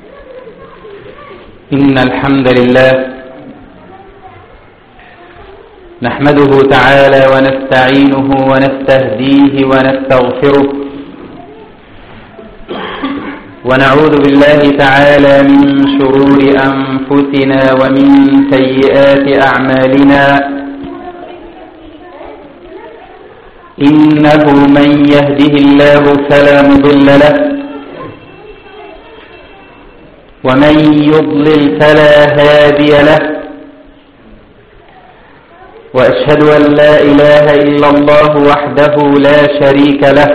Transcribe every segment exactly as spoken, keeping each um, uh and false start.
إن الحمد لله نحمده تعالى ونستعينه ونستهديه ونستغفره ونعوذ بالله تعالى من شرور أنفسنا ومن سيئات أعمالنا إنه من يهده الله فلا مضل له ومن يضلل فلا هادي له وأشهد أن لا إله إلا الله وحده لا شريك له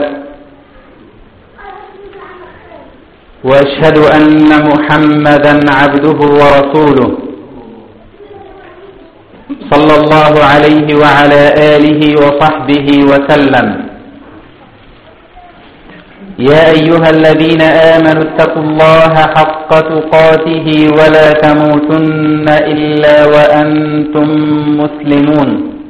وأشهد أن محمدا عبده ورسوله صلى الله عليه وعلى آله وصحبه وسلم يا أيها الذين آمنوا اتقوا الله حق تقاته ولا تموتن إلا وأنتم مسلمون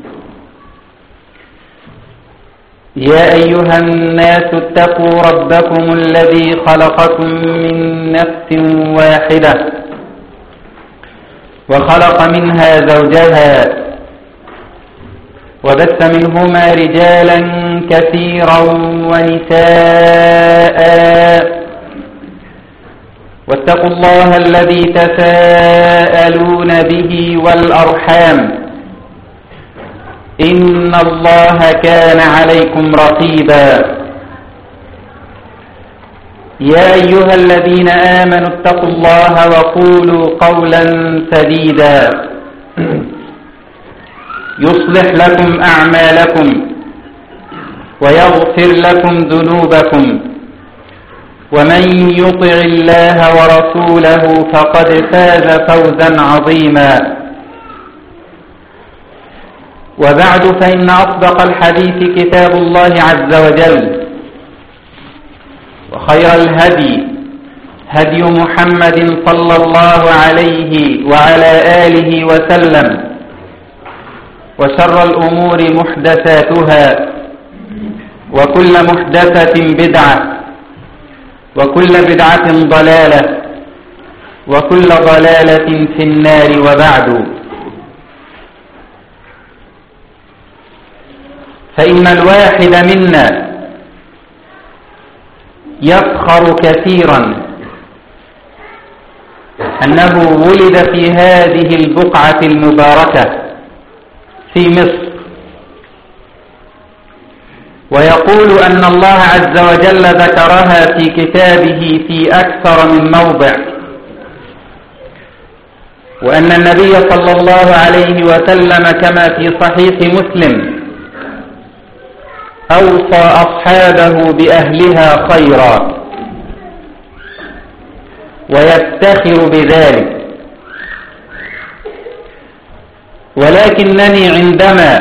يا أيها الناس اتقوا ربكم الذي خلقكم من نفس واحدة وخلق منها زوجها وبث منهما رجالا كثيرا ونساء واتقوا الله الذي تساءلون به والأرحام إن الله كان عليكم رقيبا يا أيها الذين آمنوا اتقوا الله وقولوا قولا سديدا يصلح لكم أعمالكم ويغفر لكم ذنوبكم ومن يطع الله ورسوله فقد فاز فوزا عظيما وبعد فإن أصدق الحديث كتاب الله عز وجل وخير الهدي هدي محمد صلى الله عليه وعلى آله وسلم وشر الأمور محدثاتها وكل محدثة بدعة وكل بدعة ضلالة وكل ضلالة في النار وبعد فإن الواحد منا يفخر كثيرا أنه ولد في هذه البقعة المباركة في مصر ويقول أن الله عز وجل ذكرها في كتابه في أكثر من موضع وأن النبي صلى الله عليه وسلم كما في صحيح مسلم أوصى أصحابه بأهلها خيرا ويفتخر بذلك ولكنني عندما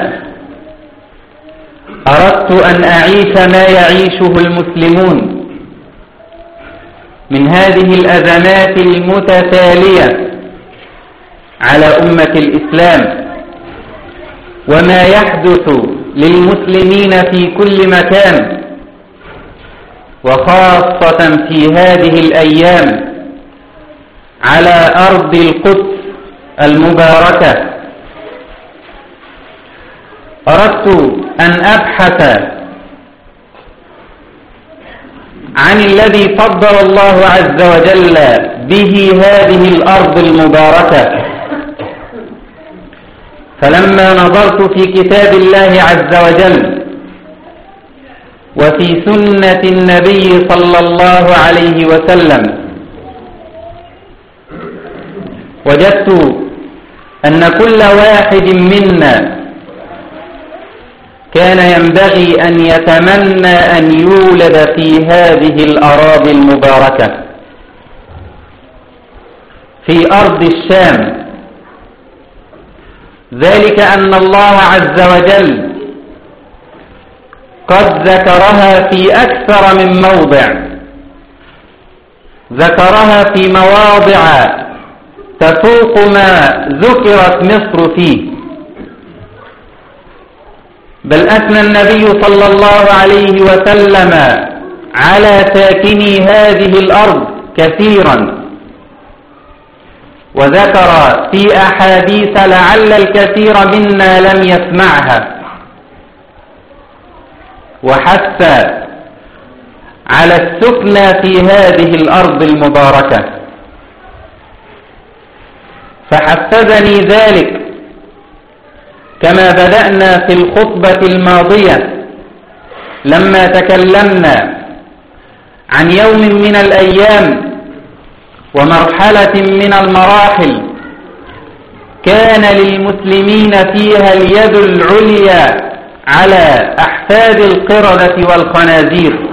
أردت أن أعيش ما يعيشه المسلمون من هذه الأزمات المتتالية على أمة الإسلام وما يحدث للمسلمين في كل مكان وخاصة في هذه الأيام على أرض القدس المباركة أردت أن أبحث عن الذي فضل الله عز وجل به هذه الأرض المباركة فلما نظرت في كتاب الله عز وجل وفي سنة النبي صلى الله عليه وسلم وجدت أن كل واحد منا كان ينبغي أن يتمنى أن يولد في هذه الأراضي المباركة في أرض الشام ذلك أن الله عز وجل قد ذكرها في أكثر من موضع ذكرها في مواضع تفوق ما ذكرت مصر فيه بل أثنى النبي صلى الله عليه وسلم على ساكني هذه الأرض كثيرا وذكر في أحاديث لعل الكثير منا لم يسمعها، وحث على السكنى في هذه الأرض المباركة. فحفزني ذلك كما بدأنا في الخطبة الماضية لما تكلمنا عن يوم من الأيام ومرحلة من المراحل كان للمسلمين فيها اليد العليا على أحفاد القردة والخنازير.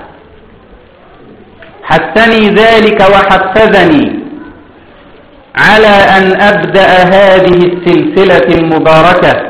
حثني ذلك وحفزني على أن أبدأ هذه السلسلة المباركة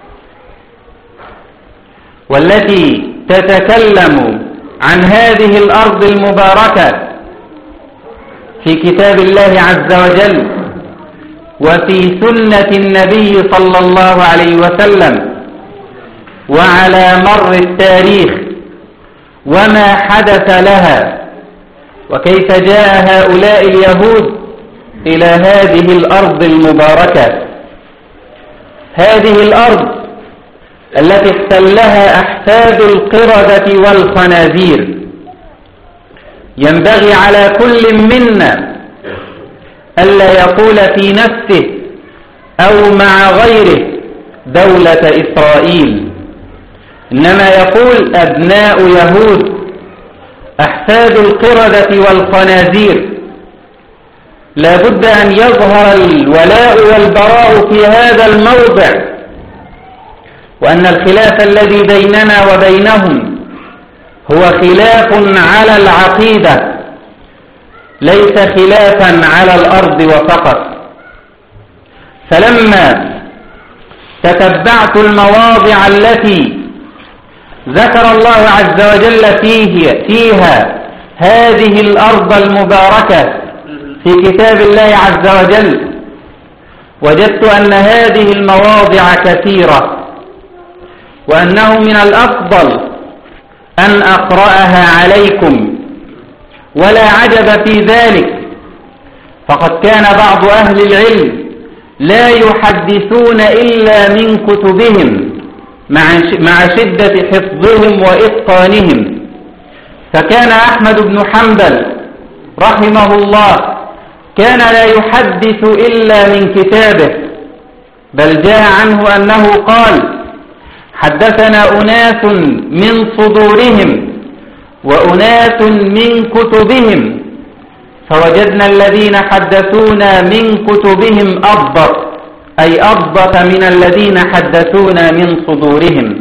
والتي تتكلم عن هذه الأرض المباركة في كتاب الله عز وجل وفي سنة النبي صلى الله عليه وسلم وعلى مر التاريخ وما حدث لها وكيف جاء هؤلاء اليهود إلى هذه الأرض المباركة، هذه الأرض التي احتلها أحفاد القردة والخنازير. ينبغي على كل منا ألا يقول في نفسه أو مع غيره دولة إسرائيل، إنما يقول أبناء يهود أحفاد القردة والخنازير. لا بد أن يظهر الولاء والبراء في هذا الموضع، وأن الخلاف الذي بيننا وبينهم هو خلاف على العقيدة ليس خلافا على الأرض وفقط. فلما تتبعت المواضع التي ذكر الله عز وجل فيه فيها هذه الأرض المباركة في كتاب الله عز وجل، وجدت أن هذه المواضع كثيرة، وأنه من الأفضل أن أقرأها عليكم. ولا عجب في ذلك، فقد كان بعض أهل العلم لا يحدثون إلا من كتبهم مع شدة حفظهم وإتقانهم. فكان أحمد بن حنبل رحمه الله كان لا يحدث إلا من كتابه، بل جاء عنه أنه قال: حدثنا أناس من صدورهم وأناس من كتبهم، فوجدنا الذين حدثونا من كتبهم أضبط، أي أضبط من الذين حدثونا من صدورهم.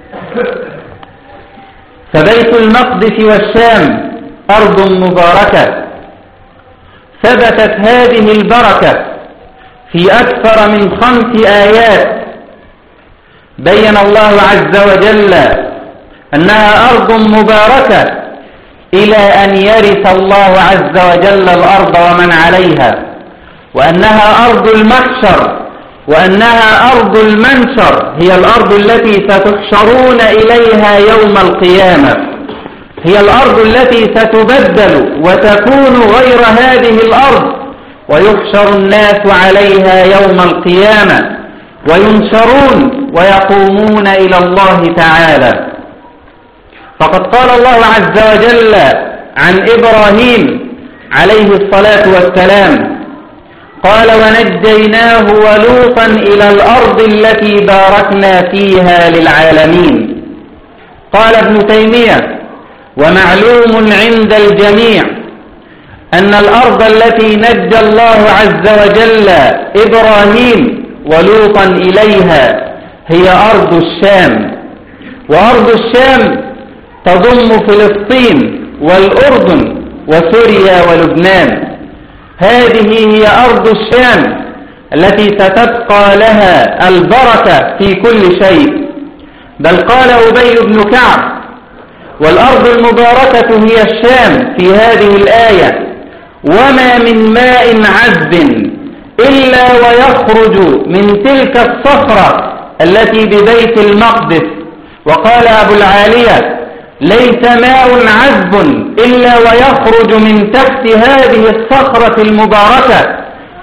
فبيت المقدس والشام أرض مباركة، ثبتت هذه البركة في أكثر من خمس آيات بين الله عز وجل أنها أرض مباركة إلى أن يرث الله عز وجل الأرض ومن عليها، وأنها أرض المحشر، وأنها أرض المنشر، هي الأرض التي ستحشرون إليها يوم القيامة، هي الأرض التي ستبدل وتكون غير هذه الأرض، ويحشر الناس عليها يوم القيامة وينشرون ويقومون إلى الله تعالى. فقد قال الله عز وجل عن إبراهيم عليه الصلاة والسلام: قال: ونجيناه ولوطا إلى الأرض التي باركنا فيها للعالمين. قال ابن تيمية: ومعلوم عند الجميع أن الأرض التي نجى الله عز وجل إبراهيم ولوطا إليها هي أرض الشام، وأرض الشام تضم فلسطين والأردن وسوريا ولبنان. هذه هي أرض الشام التي ستبقى لها البركة في كل شيء. بل قال أبي بن كعب: والأرض المباركة هي الشام في هذه الآية، وما من ماء عذب إلا ويخرج من تلك الصخرة التي ببيت المقدس. وقال أبو العالية: ليس ماء عذب إلا ويخرج من تحت هذه الصخرة المباركة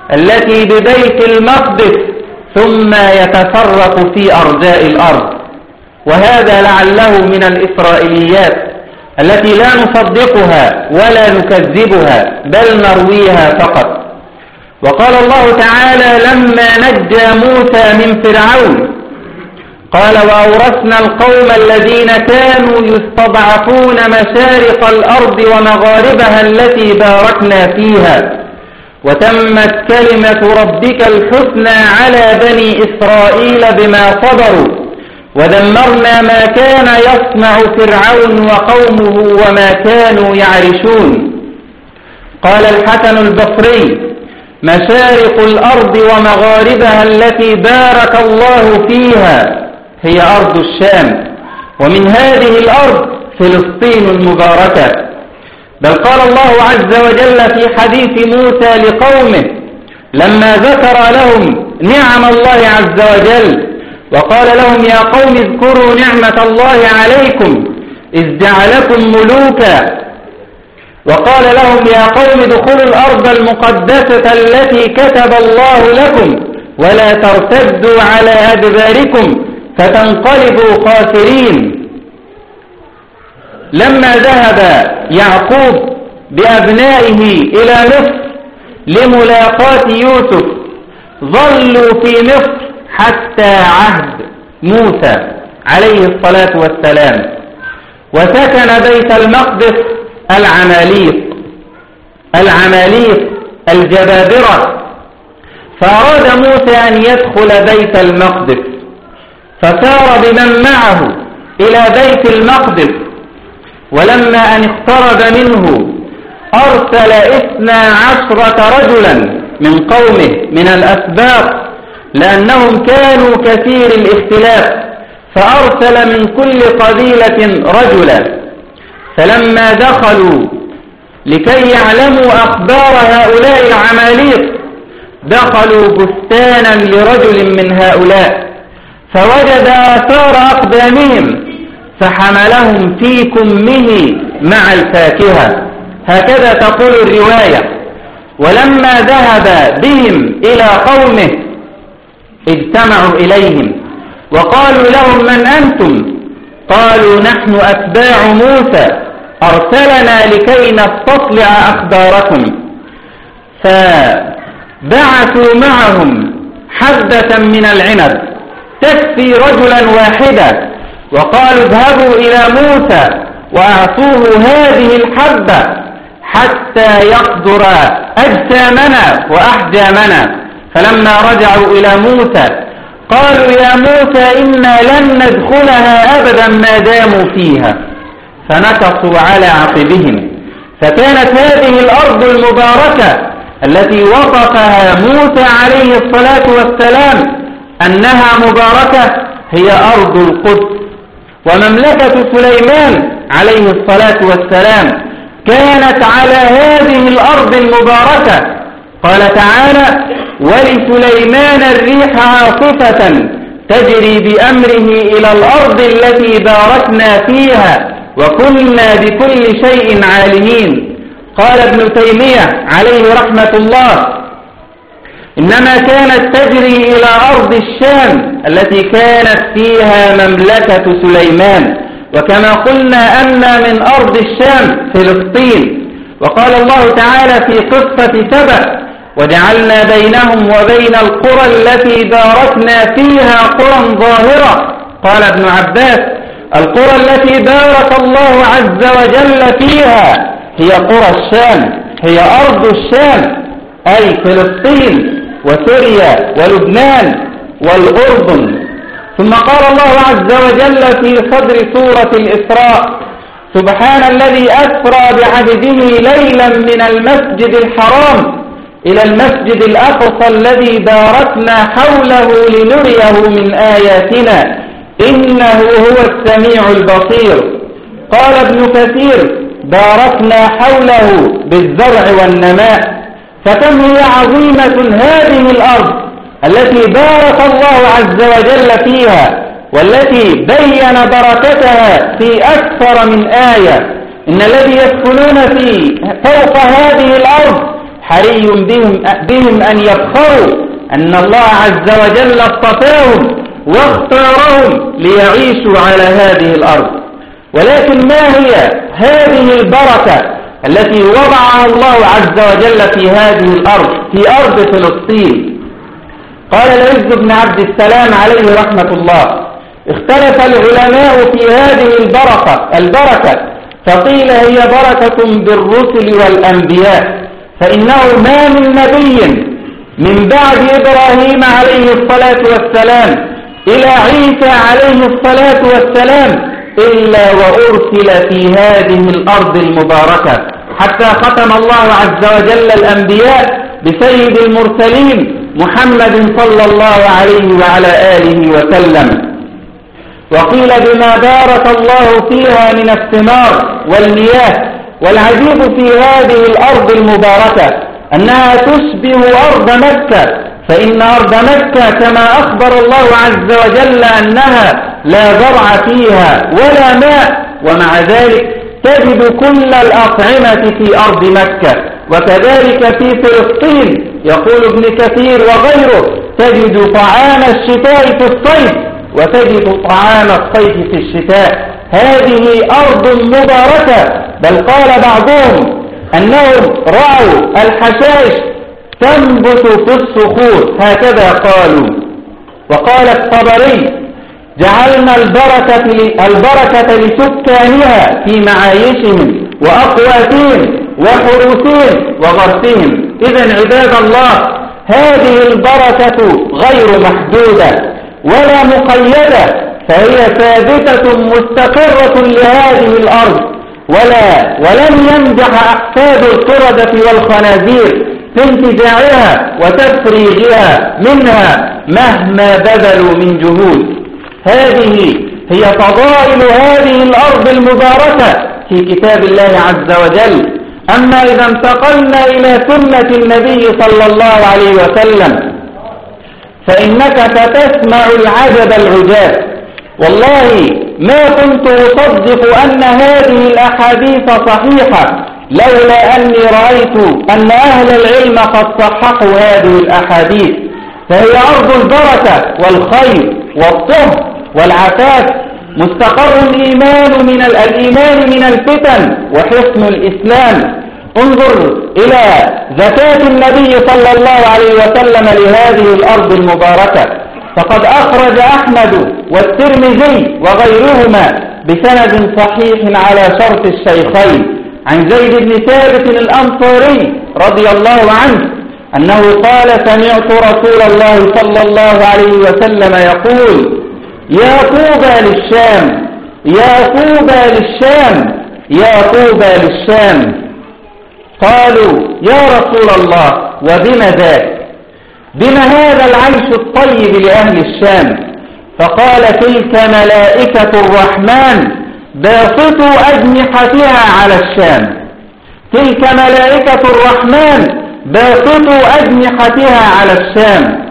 التي ببيت المقدس ثم يتفرق في أرجاء الأرض. وهذا لعله من الإسرائيليات التي لا نصدقها ولا نكذبها بل نرويها فقط. وقال الله تعالى لما نجى موسى من فرعون قال وأورثنا القوم الذين كانوا يستضعفون مشارق الأرض ومغاربها التي باركنا فيها وتمت كلمة ربك الحسنى على بني إسرائيل بما صبروا ودمرنا ما كان يصنع فرعون وقومه وما كانوا يعرشون. قال الحسن البصري مشارق الأرض ومغاربها التي بارك الله فيها هي أرض الشام، ومن هذه الأرض فلسطين المباركة. بل قال الله عز وجل في حديث موسى لقومه لما ذكر لهم نعم الله عز وجل وقال لهم يا قوم اذكروا نعمة الله عليكم إذ جعلكم ملوكا وقال لهم يا قوم ادخلوا الأرض المقدسة التي كتب الله لكم ولا ترتدوا على أدباركم فتنقلبوا خاسرين. لما ذهب يعقوب بأبنائه إلى مصر لملاقاة يوسف ظلوا في مصر حتى عهد موسى عليه الصلاة والسلام، وسكن بيت المقدس العماليق العماليق الجبابرة. فأراد موسى أن يدخل بيت المقدس فسار بمن معه إلى بيت المقدس، ولما أن اقترب منه أرسل اثنا عشرة رجلا من قومه من الأسباط لأنهم كانوا كثير الاختلاف، فأرسل من كل قبيلة رجلا. فلما دخلوا لكي يعلموا أخبار هؤلاء العماليق دخلوا بستانا لرجل من هؤلاء فوجد آثار أقدامهم فحملهم في كمه مع الفاكهة، هكذا تقول الرواية. ولما ذهب بهم إلى قومه اجتمعوا إليهم وقالوا لهم من أنتم؟ قالوا نحن أتباع موسى أرسلنا لكي نستطلع أخباركم. فبعثوا معهم حبة من العنب تكفي رجلا واحدا وقالوا اذهبوا إلى موسى وأعطوه هذه الحبة حتى يقدر أجسامنا وأحجامنا. فلما رجعوا إلى موسى قالوا يا موسى إنا لن ندخلها أبدا ما داموا فيها، فنكصوا على عقبهم. فكانت هذه الأرض المباركة التي وصفها موسى عليه الصلاة والسلام أنها مباركة هي أرض القدس. ومملكة سليمان عليه الصلاة والسلام كانت على هذه الأرض المباركة. قال تعالى ولسليمان الريح عاصفة تجري بأمره إلى الأرض التي باركنا فيها وكنا بكل شيء عالمين. قال ابن تيمية عليه رحمة الله إنما كانت تجري إلى أرض الشام التي كانت فيها مملكة سليمان، وكما قلنا أن من أرض الشام فلسطين. وقال الله تعالى في قصة سبأ وجعلنا بينهم وبين القرى التي باركنا فيها قرى ظاهرة. قال ابن عباس القرى التي بارك الله عز وجل فيها هي قرى الشام، هي أرض الشام أي فلسطين وسوريا ولبنان والأردن. ثم قال الله عز وجل في صدر سورة الإسراء سبحان الذي أسرى بعبده ليلا من المسجد الحرام إلى المسجد الأقصى الذي باركنا حوله لنريه من آياتنا إنه هو السميع البصير. قال ابن كثير باركنا حوله بالزرع والنماء. فكم هي عظيمة هذه الأرض التي بارك الله عز وجل فيها والتي بين بركتها في أكثر من آية. إن الذي يسكنون في فوق هذه الأرض حري بهم, بهم أن يفخروا أن الله عز وجل اصطفاهم واختارهم ليعيشوا على هذه الأرض. ولكن ما هي هذه البركة التي وضعها الله عز وجل في هذه الأرض، في أرض فلسطين؟ قال العز بن عبد السلام عليه رحمة الله: اختلف العلماء في هذه البركة البركة فقيل هي بركة بالرسل والأنبياء، فإنه ما من نبي من بعد إبراهيم عليه الصلاة والسلام إلى عيسى عليه الصلاة والسلام إلا وأرسل في هذه الأرض المباركة، حتى ختم الله عز وجل الأنبياء بسيد المرسلين محمد صلى الله عليه وعلى آله وسلم. وقيل بما بارك الله فيها من الثمار والمياه. والعجيب في هذه الأرض المباركة أنها تشبه أرض مكة، فإن أرض مكة كما أخبر الله عز وجل أنها لا زرع فيها ولا ماء، ومع ذلك تجد كل الأطعمة في أرض مكة. وكذلك في فلسطين يقول ابن كثير وغيره: تجد طعام الشتاء في الصيف وتجد طعام الصيف في الشتاء. هذه أرض مباركة، بل قال بعضهم أنهم رأوا الحشائش تنبت في الصخور، هكذا قالوا. وقال الطبري: جعلنا البركة, البركة لسكانها في معايشهم وأقواتهم وحروسهم وغرسهم. إذن عباد الله، هذه البركة غير محدودة ولا مقيدة، فهي ثابتة مستقرة لهذه الأرض، ولا ولن ينجح أحفاد القردة والخنازير في انتزاعها وتفريغها منها مهما بذلوا من جهود. هذه هي فضائل هذه الأرض المباركة في كتاب الله عز وجل. أما إذا انتقلنا إلى سنة النبي صلى الله عليه وسلم فإنك ستسمع العجب العجاب. والله ما كنت أصدق أن هذه الأحاديث صحيحة لولا أني رأيت أن أهل العلم قد صححوا هذه الأحاديث. فهي أرض البركة والخير والطهر والعفاف، مستقر الإيمان من الإيمان من الفتن وحصن الإسلام. انظر إلى زكاة النبي صلى الله عليه وسلم لهذه الأرض المباركة، فقد أخرج أحمد والترمذي وغيرهما بسند صحيح على شرط الشيخين عن زيد بن ثابت الأنصاري رضي الله عنه أنه قال: سمعت رسول الله صلى الله عليه وسلم يقول: يا طوبى للشام، يا طوبى للشام، يا طوبى للشام. قالوا: يا رسول الله، وبما ذاك؟ بما هذا العيش الطيب لأهل الشام؟ فقال: تلك ملائكة الرحمن باسطوا أجنحتها على الشام، تلك ملائكة الرحمن باسطوا أجنحتها على الشام.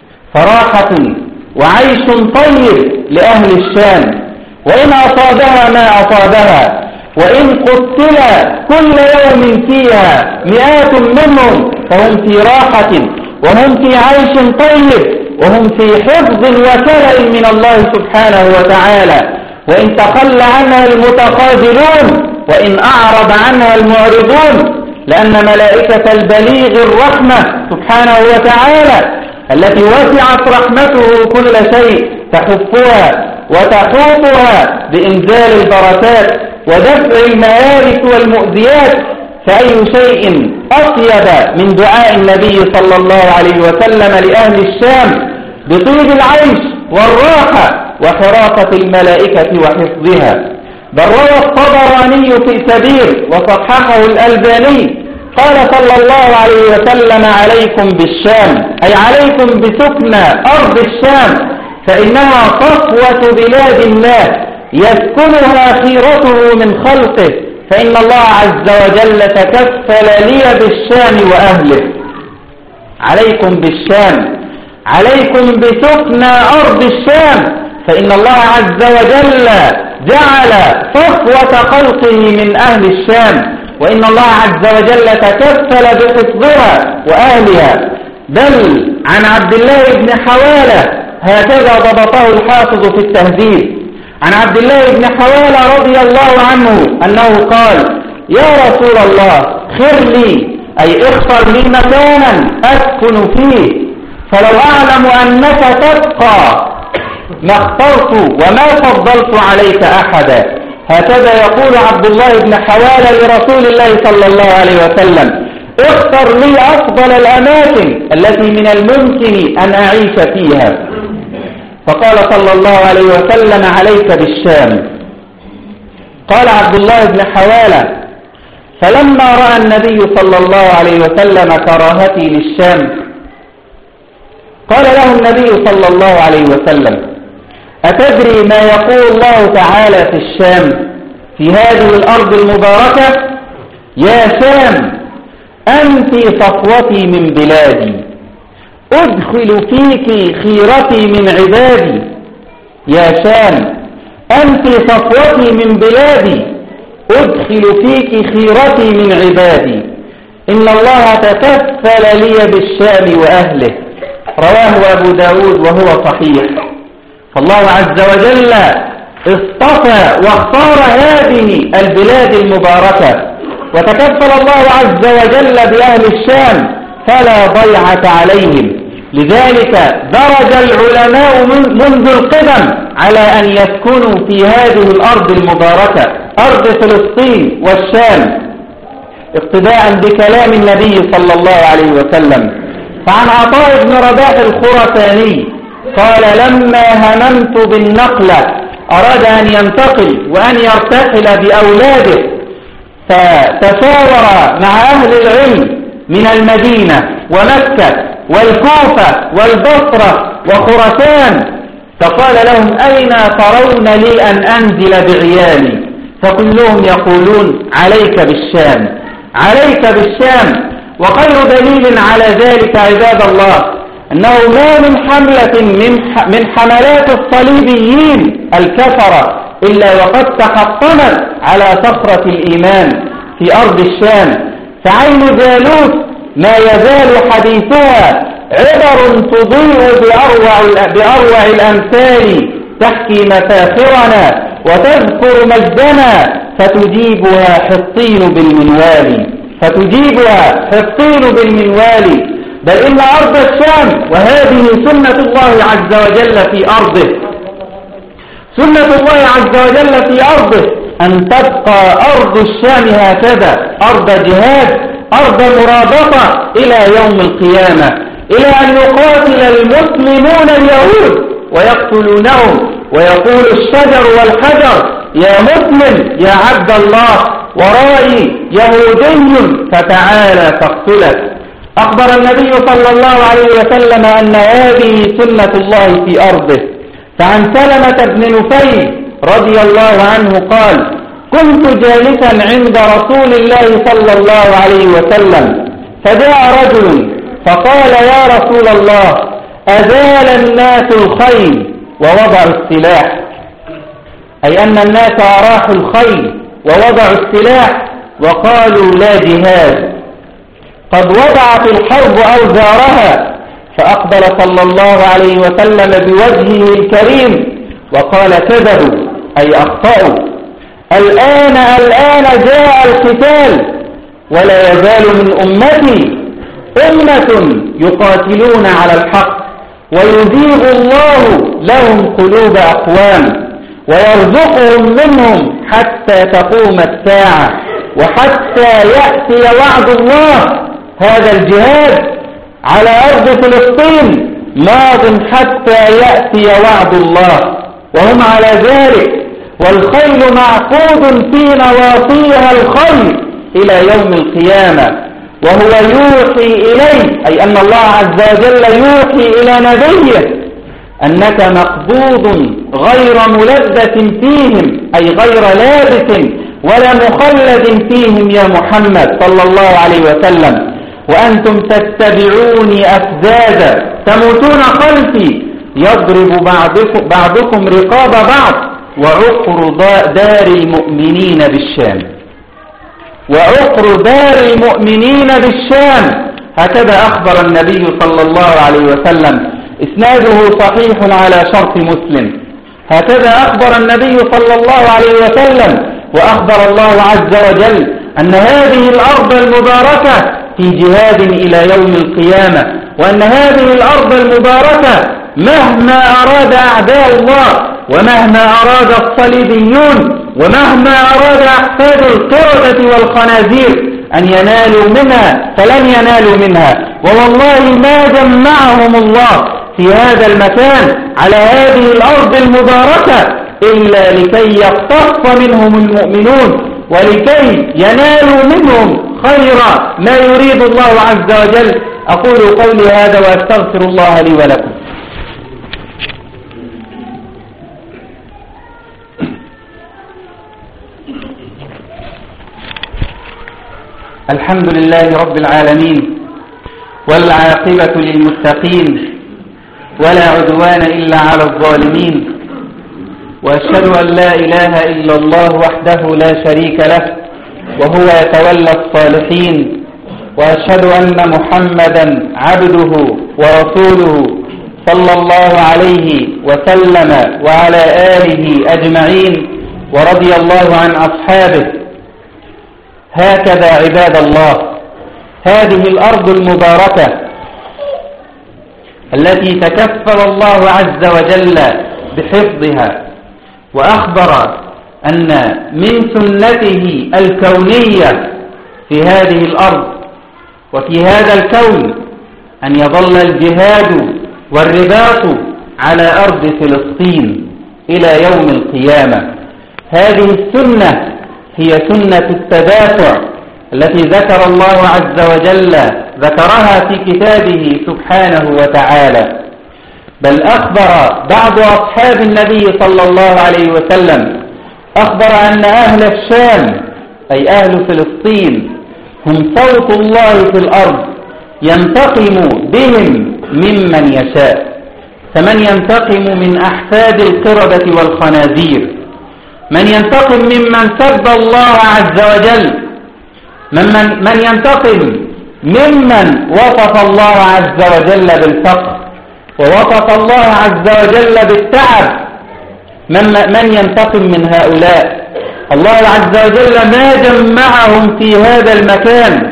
فراحة وعيش طيب لأهل الشام، وإن أصابها ما أصابها، وإن قتل كل يوم فيها مئات منهم، فهم في راحة وهم في عيش طيب وهم في حفظ وكلأ من الله سبحانه وتعالى. وإن تخلى عنها المتخاذلون وإن أعرض عنها المعرضون، لأن ملائكة البليغ الرحمة سبحانه وتعالى التي وسعت رحمته كل شيء تحفها وتحوطها بإنزال البركات ودفع المآرك والمؤذيات. فأي شيء أطيب من دعاء النبي صلى الله عليه وسلم لأهل الشام بطيب العيش والراحة وحراسة الملائكة وحفظها. بل روى الطبراني في الكبير وصححه الألباني قال صلى الله عليه وسلم: عليكم بالشام، أي عليكم بسكنى أرض الشام، فإنها صفوة بلاد الله يسكنها خيرته من خلقه، فإن الله عز وجل تكفل لي بالشام وأهله. عليكم بالشام، عليكم بسكنى أرض الشام، فإن الله عز وجل جعل صفوة خلقه من أهل الشام، وإن الله عز وجل تكفل بحفظها وأهلها. بل عن عبد الله بن حوالة هكذا ضبطه الحافظ في التهذيب، عن عبد الله بن حوالة رضي الله عنه أنه قال: يا رسول الله خر لي، أي اختر لي مكانا أسكن فيه، فلو أعلم أنك تبقى ما اخترت وما فضلت عليك أحدا. هكذا يقول عبد الله بن حوالة لرسول الله صلى الله عليه وسلم: اختر لي أفضل الأماكن التي من الممكن أن أعيش فيها. فقال صلى الله عليه وسلم: عليك بالشام. قال عبد الله بن حوالة: فلما رأى النبي صلى الله عليه وسلم كراهتي للشام قال له النبي صلى الله عليه وسلم: أتدري ما يقول الله تعالى في الشام في هذه الأرض المباركة؟ يا شام أنت صفوتي من بلادي، أدخل فيك خيرتي من عبادي. يا شام أنت صفوتي من بلادي، أدخل فيك خيرتي من عبادي. إن الله تكفل لي بالشام وأهله. رواه أبو داود وهو صحيح. فالله عز وجل اصطفى واختار هذه البلاد المباركة، وتكفل الله عز وجل بأهل الشام فلا ضيعة عليهم. لذلك درج العلماء منذ القدم على أن يسكنوا في هذه الأرض المباركة، أرض فلسطين والشام، اقتداء بكلام النبي صلى الله عليه وسلم. فعن عطاء بن رباح الخراساني قال: لما هممت بالنقلة، أراد أن ينتقل وأن يرتحل بأولاده، فتشاور مع أهل العلم من المدينة ومكة والكوفة والبصرة وخراسان، فقال لهم: أين ترون لي أن أنزل بعيالي؟ فكلهم يقولون: عليك بالشام، عليك بالشام. وخير دليل على ذلك عباد الله أنه ما من حملة من حملات الصليبيين الكفرة إلا وقد تحطمت على صخرة الإيمان في أرض الشام. فعين جالوت ما يزال حديثها عبر تضيء بأروع, بأروع الأمثال، تحكي مفاخرنا وتذكر مجدنا، فتجيبها حطين بالمنوال، فتجيبها حطين بالمنوال. بل إن أرض الشام، وهذه سنة الله عز وجل في أرضه، سنة الله عز وجل في أرضه أن تبقى أرض الشام هكذا، أرض جهاد، أرض مرابطة إلى يوم القيامة، إلى أن يقاتل المسلمون اليهود ويقتلونهم، ويقول الشجر والحجر: يا مسلم يا عبد الله، ورائي يهودي فتعالى فاقتله. أخبر النبي صلى الله عليه وسلم أن هذه سنة الله في أرضه. فعن سلمة بن نفيل رضي الله عنه قال: كنت جالسا عند رسول الله صلى الله عليه وسلم، فجاء رجل فقال: يا رسول الله، أزال الناس الخيل ووضعوا السلاح، أي أن الناس أراحوا الخيل ووضعوا السلاح وقالوا: لا جهاد، قد وضعت الحرب أوزارها. فأقبل صلى الله عليه وسلم بوجهه الكريم وقال: كذبوا، أي أخطأوا، الآن الآن جاء القتال، ولا يزال من أمتي أمة يقاتلون على الحق، ويزيغ الله لهم قلوب أقوام، ويرزقهم منهم حتى تقوم الساعة، وحتى يأتي وعد الله. هذا الجهاد على أرض فلسطين ماض حتى يأتي وعد الله، وهم على ذلك، والخيل معقود في نواصيها الخيل إلى يوم القيامة. وهو يوحي إليه، أي أن الله عز وجل يوحي إلى نبيه أنك مقبوض غير ملبس فيهم، أي غير لابس ولا مخلد فيهم يا محمد صلى الله عليه وسلم، وأنتم تتبعوني أفزادا تموتون خلفي، يضرب بعضكم, بعضكم رقاب بعض، وعقر دار المؤمنين بالشام. وعقر دار المؤمنين بالشام. هكذا أخبر النبي صلى الله عليه وسلم، إسناده صحيح على شرط مسلم. هكذا أخبر النبي صلى الله عليه وسلم، وأخبر الله عز وجل أن هذه الأرض المباركة في جهاد إلى يوم القيامة، وأن هذه الأرض المباركة مهما أراد أعداء الله، ومهما أراد الصليبيون، ومهما أراد أحفاد القردة والخنازير أن ينالوا منها فلن ينالوا منها. ووالله ما جمعهم الله في هذا المكان على هذه الأرض المباركة إلا لكي يقتص منهم المؤمنون، ولكي ينالوا منهم خير ما يريد الله عز وجل. أقول قولي هذا وأستغفر الله لي ولكم. الحمد لله رب العالمين، والعاقبة للمتقين، ولا عدوان إلا على الظالمين، وأشهد أن لا إله إلا الله وحده لا شريك له وهو يتولى الصالحين، وأشهد أن محمدا عبده ورسوله صلى الله عليه وسلم وعلى آله أجمعين، ورضي الله عن أصحابه. هكذا عباد الله، هذه الأرض المباركة التي تكفل الله عز وجل بحفظها، وأخبر أن من سنته الكونية في هذه الأرض وفي هذا الكون أن يظل الجهاد والرباط على أرض فلسطين إلى يوم القيامة. هذه السنة هي سنة التدافع التي ذكر الله عز وجل ذكرها في كتابه سبحانه وتعالى. بل أخبر بعض أصحاب النبي صلى الله عليه وسلم، أخبر أن أهل الشام أي أهل فلسطين هم صوت الله في الأرض، ينتقم بهم ممن يشاء. فمن ينتقم من أحفاد القردة والخنازير، من ينتقم ممن سب الله عز وجل، من, من, من ينتقم ممن وصف الله عز وجل بالفقر، ووصف الله عز وجل بالتعب. من, من ينتقم من هؤلاء؟ الله عز وجل ما جمعهم في هذا المكان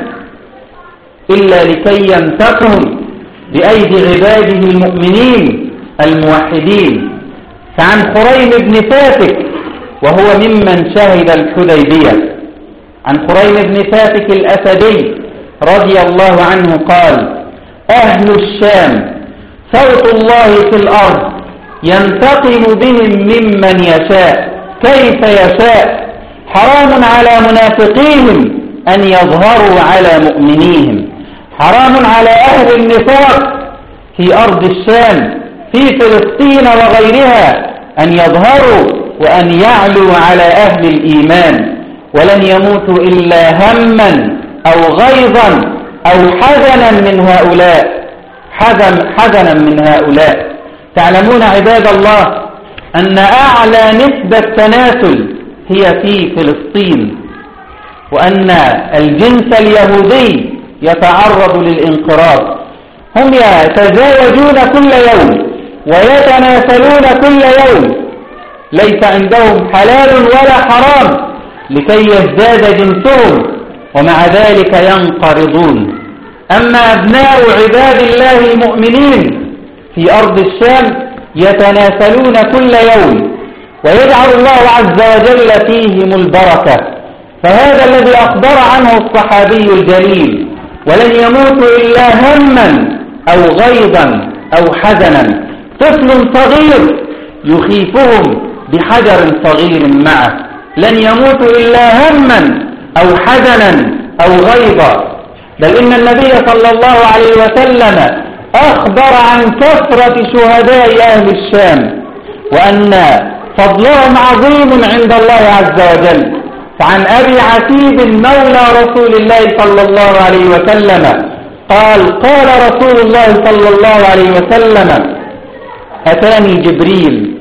إلا لكي ينتقم بأيدي عباده المؤمنين الموحدين. فعن خريم بن فاتك وهو ممن شهد الحديبية، عن خريم بن فاتك الأسدي رضي الله عنه قال: أهل الشام صوت الله في الأرض، ينتقم بهم ممن يشاء كيف يشاء. حرام على منافقيهم أن يظهروا على مؤمنيهم، حرام على أهل النفاق في أرض الشام في فلسطين وغيرها أن يظهروا وأن يعلوا على أهل الإيمان. ولن يموتوا إلا هما أو غيظا أو حزنا من هؤلاء، حزن حزنا من هؤلاء. تعلمون عباد الله أن أعلى نسبة تناسل هي في فلسطين، وأن الجنس اليهودي يتعرض للانقراض. هم يتزاوجون كل يوم ويتناسلون كل يوم، ليس عندهم حلال ولا حرام لكي يزداد جنسهم، ومع ذلك ينقرضون. أما أبناء عباد الله المؤمنين في أرض الشام يتناسلون كل يوم، ويجعل الله عز وجل فيهم البركة. فهذا الذي أخبر عنه الصحابي الجليل: ولن يموتوا إلا هما أو غيظا أو حزنا. طفل صغير يخيفهم بحجر صغير معه، لن يموتوا إلا هما أو حزنا أو غيظا. بل إن النبي صلى الله عليه وسلم أخبر عن كثرة شهداء أهل الشام، وأن فضلهم عظيم عند الله عز وجل. فعن أبي عتيب مولى رسول الله صلى الله عليه وسلم قال: قال رسول الله صلى الله عليه وسلم: أتاني جبريل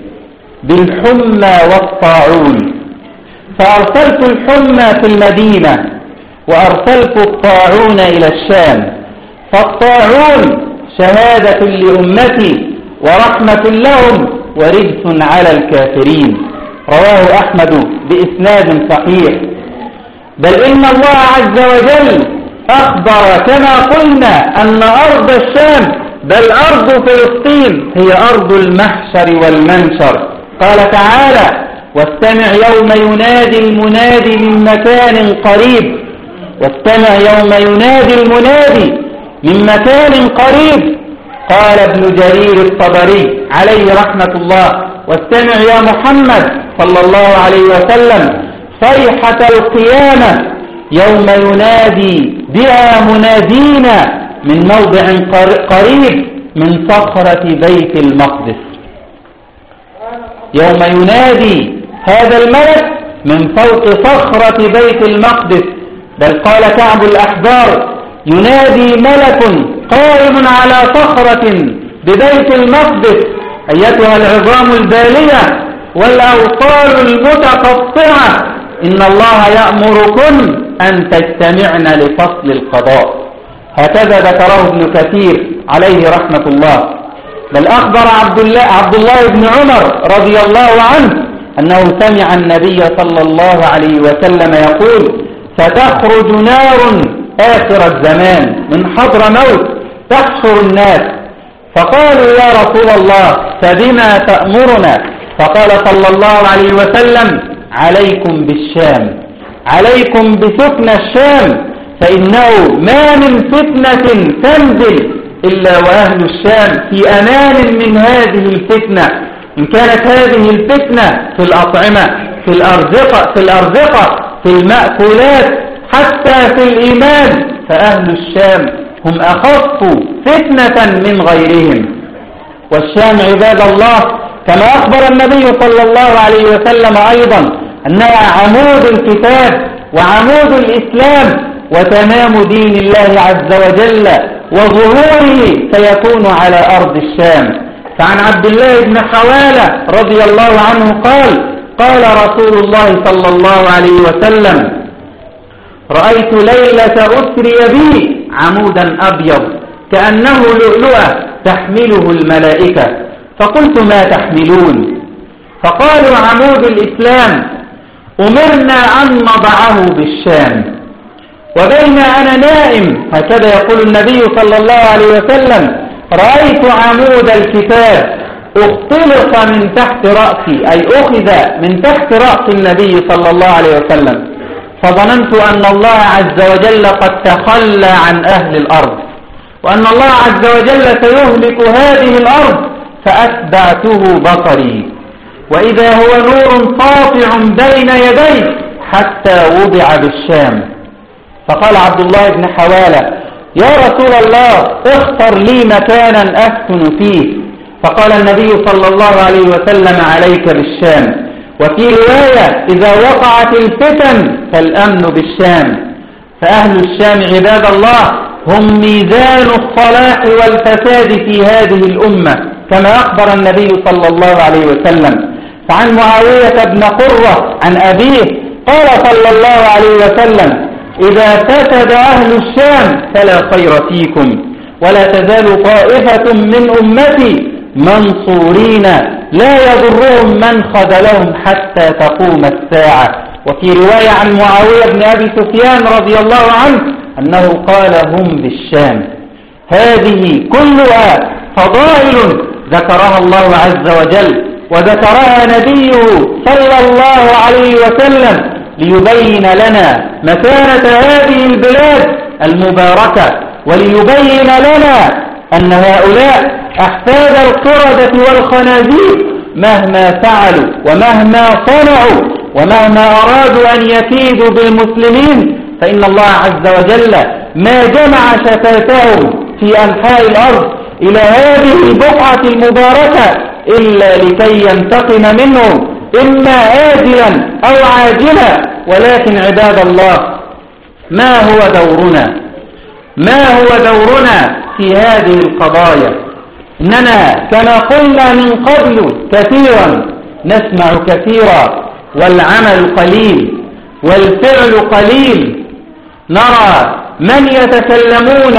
بالحمى والطاعون، فأرسلت الحمى في المدينة وأرسلت الطاعون إلى الشام. فالطاعون شهادة لأمتي ورحمة لهم ورجس على الكافرين. رواه أحمد بإسناد صحيح. بل إن الله عز وجل أخبر كما قلنا أن أرض الشام بل أرض فلسطين هي أرض المحشر والمنشر. قال تعالى: واستمع يوم ينادي المنادي من مكان قريب. واستمع يوم ينادي المنادي من مكان قريب. قال ابن جرير الطبري عليه رحمة الله: واستمع يا محمد صلى الله عليه وسلم صيحة القيامة يوم ينادي بها منادينا من موضع قريب من صخرة بيت المقدس. يوم ينادي هذا الملك من فوق صخرة بيت المقدس. بل قال كعب الأحبار: ينادي ملك قائم على صخرة ببيت المقدس: أيتها العظام البالية والأوصال المتقطعة، إن الله يأمركن أن تجتمعن لفصل القضاء. هكذا ذكره ابن كثير عليه رحمة الله. بل أخبر عبد الله, عبد الله بن عمر رضي الله عنه أنه سمع النبي صلى الله عليه وسلم يقول: ستخرج نار آخر الزمان من حضرموت تحشر الناس. فقالوا: يا رسول الله فبما تأمرنا؟ فقال صلى الله عليه وسلم: عليكم بالشام، عليكم بسكن الشام، فإنه ما من فتنة تنزل إلا وأهل الشام في أمان من هذه الفتنة. إن كانت هذه الفتنة في الأطعمة، في الأرزقة، في الأرزقة في المأكولات، حتى في الإيمان، فأهل الشام هم أخف فتنة من غيرهم. والشام عباد الله كما أخبر النبي صلى الله عليه وسلم أيضا أنها عمود الكتاب وعمود الإسلام وتمام دين الله عز وجل وظهوره سيكون على أرض الشام. فعن عبد الله بن حوالة رضي الله عنه قال: قال رسول الله صلى الله عليه وسلم: رأيت ليلة أسري بي عمودا أبيض كأنه لؤلؤة تحمله الملائكة. فقلت: ما تحملون؟ فقالوا: عمود الإسلام، أمرنا أن نضعه بالشام. وبين أنا نائم، هكذا يقول النبي صلى الله عليه وسلم، رأيت عمود الكتاب اختلق من تحت رأسي، أي أخذ من تحت رأس النبي صلى الله عليه وسلم. فظننت أن الله عز وجل قد تخلى عن أهل الأرض، وأن الله عز وجل سيهلك هذه الأرض، فأتبعته بصري وإذا هو نور ساطع بين يديه حتى وضع بالشام. فقال عبد الله بن حوالة: يا رسول الله اختر لي مكانا أسكن فيه. فقال النبي صلى الله عليه وسلم: عليك بالشام. وفي رواية: إذا وقعت الفتن فالأمن بالشام. فأهل الشام عباد الله هم ميزان الصلاح والفساد في هذه الأمة كما أخبر النبي صلى الله عليه وسلم. فعن معاوية بن قرة عن أبيه قال صلى الله عليه وسلم: إذا فسد أهل الشام فلا خير فيكم، ولا تزال طائفة من أمتي منصورين لا يضرهم من خذلهم حتى تقوم الساعة. وفي رواية عن معاوية بن أبي سفيان رضي الله عنه أنه قال: هم بالشام. هذه كلها فضائل ذكرها الله عز وجل وذكرها نبيه صلى الله عليه وسلم ليبين لنا مكانة هذه البلاد المباركة، وليبين لنا أن هؤلاء أحفاد القردة والخنازير مهما فعلوا ومهما صنعوا ومهما أرادوا أن يكيدوا بالمسلمين، فإن الله عز وجل ما جمع شتاتهم في أنحاء الأرض إلى هذه البقعة المباركة إلا لكي ينتقم منهم، إما آجلا أو عاجلا. ولكن عباد الله، ما هو دورنا؟ ما هو دورنا في هذه القضايا؟ إننا كما قلنا من قبل كثيرا نسمع كثيرا، والعمل قليل والفعل قليل. نرى من يتكلمون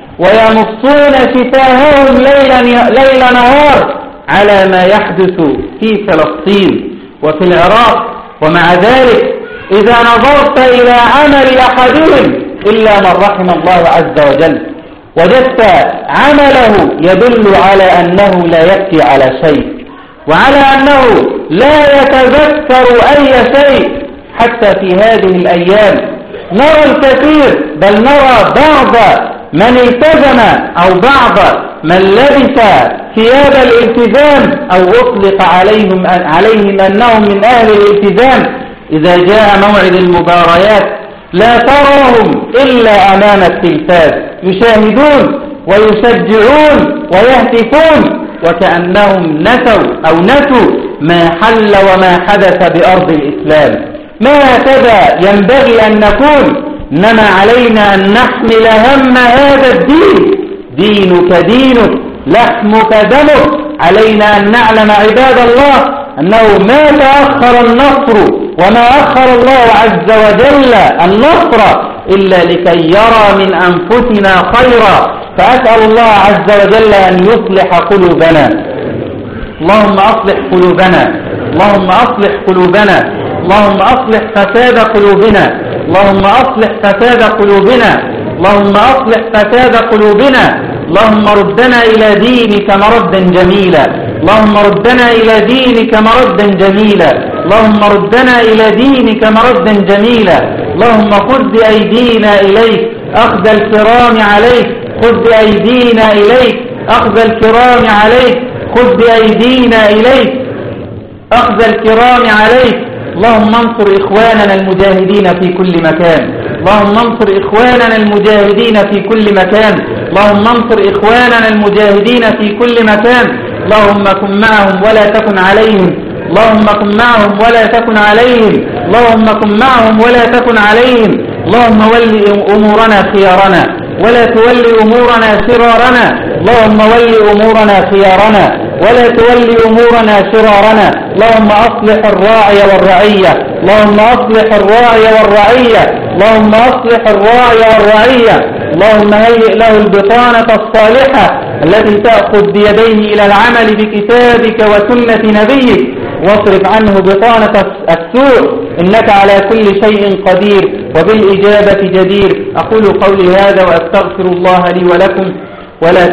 ويمصون شفاههم ليلا ليل نهار على ما يحدث في فلسطين وفي العراق، ومع ذلك إذا نظرت إلى عمل أحدهم إلا من رحم الله عز وجل وجدت عمله يدل على أنه لا يبكي على شيء، وعلى أنه لا يتذكر أي شيء. حتى في هذه الأيام نرى الكثير، بل نرى بعض من التزم أو بعض من لبس ثياب الالتزام أو أطلق عليهم, عليهم أنهم من أهل الالتزام، إذا جاء موعد المباريات لا تراهم إلا أمام التلفاز يشاهدون ويشجعون ويهتفون وكأنهم نسوا أو نسوا ما حل وما حدث بأرض الإسلام. ما هكذا ينبغي أن نكون، إنما علينا أن نحمل هم هذا الدين. دينك دينك، لحمك دمك. علينا أن نعلم عباد الله أنه ما تأخر النصر وما أخر الله عز وجل النصر إلا لكي يرى من أنفسنا خيرا. فأسأل الله عز وجل أن يصلح قلوبنا. اللهم أصلح قلوبنا، اللهم أصلح قلوبنا، اللهم أصلح فساد قلوبنا، اللهم أصلح فساد قلوبنا، اللهم أصلح فساد قلوبنا. اللهم ردنا إلى دينك مردا جميلا، اللهم ردنا إلى دينك مردا جميلا، اللهم ردنا إلى دينك مردا جميلا. اللهم خذ بأيدينا إليك أخذ الكرام عليك، خذ بأيدينا إليك أخذ الكرام عليك، خذ بأيدينا إليك أخذ الكرام عليك. اللهم انصر إخواننا المجاهدين في كل مكان، اللهم انصر إخواننا المجاهدين في كل مكان، اللهم انصر إخواننا المجاهدين في كل مكان. اللهم كن معهم ولا تكن عليهم، اللهم كن معهم ولا تكن عليهم، اللهم كن معهم ولا تكن عليهم. اللهم ول أمورنا خيارنا ولا تولي أمورنا شرارنا، اللهم ول أمورنا خيارنا ولا تولي أمورنا شرارنا. اللهم أصلح الراعي والرعية، اللهم أصلح الراعي والرعية، اللهم أصلح الراعي والرعية. اللهم هيئ له البطانة الصالحة التي تأخذ بيديه إلى العمل بكتابك وسنة نبيك، واصرف عنه بطانة السوء، إنك على كل شيء قدير وبالإجابة جدير. أقول قولي هذا وأستغفر الله لي ولكم ولا